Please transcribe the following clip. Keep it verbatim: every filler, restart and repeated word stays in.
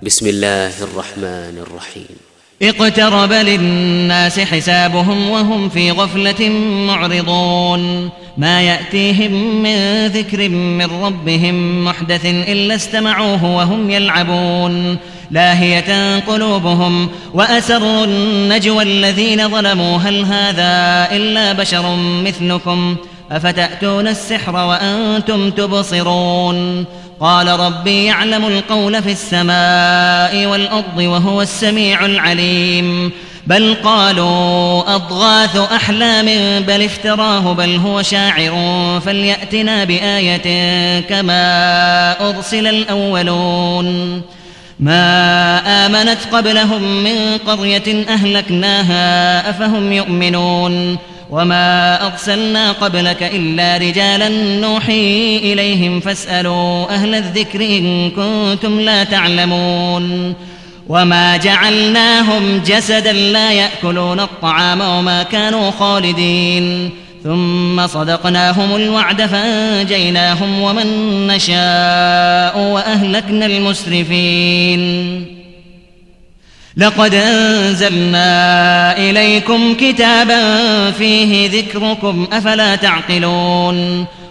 بسم الله الرحمن الرحيم. اقترب للناس حسابهم وهم في غفلة معرضون ما يأتيهم من ذكر من ربهم محدث إلا استمعوه وهم يلعبون لاهية قلوبهم وأسروا النجوى الذين ظلموا هل هذا إلا بشر مثلكم أفتأتون السحر وأنتم تبصرون قال ربي يعلم القول في السماء والأرض وهو السميع العليم بل قالوا أضغاث أحلام بل افتراه بل هو شاعر فليأتنا بآية كما أرسل الأولون ما آمنت قبلهم من قرية أهلكناها أفهم يؤمنون وما أرسلنا قبلك إلا رجالا نوحي إليهم فاسألوا أهل الذكر إن كنتم لا تعلمون وما جعلناهم جسدا لا يأكلون الطعام وما كانوا خالدين ثم صدقناهم الوعد فأنجيناهم ومن نشاء وأهلكنا المسرفين لقد أنزلنا إليكم كتابا فيه ذكركم أفلا تعقلون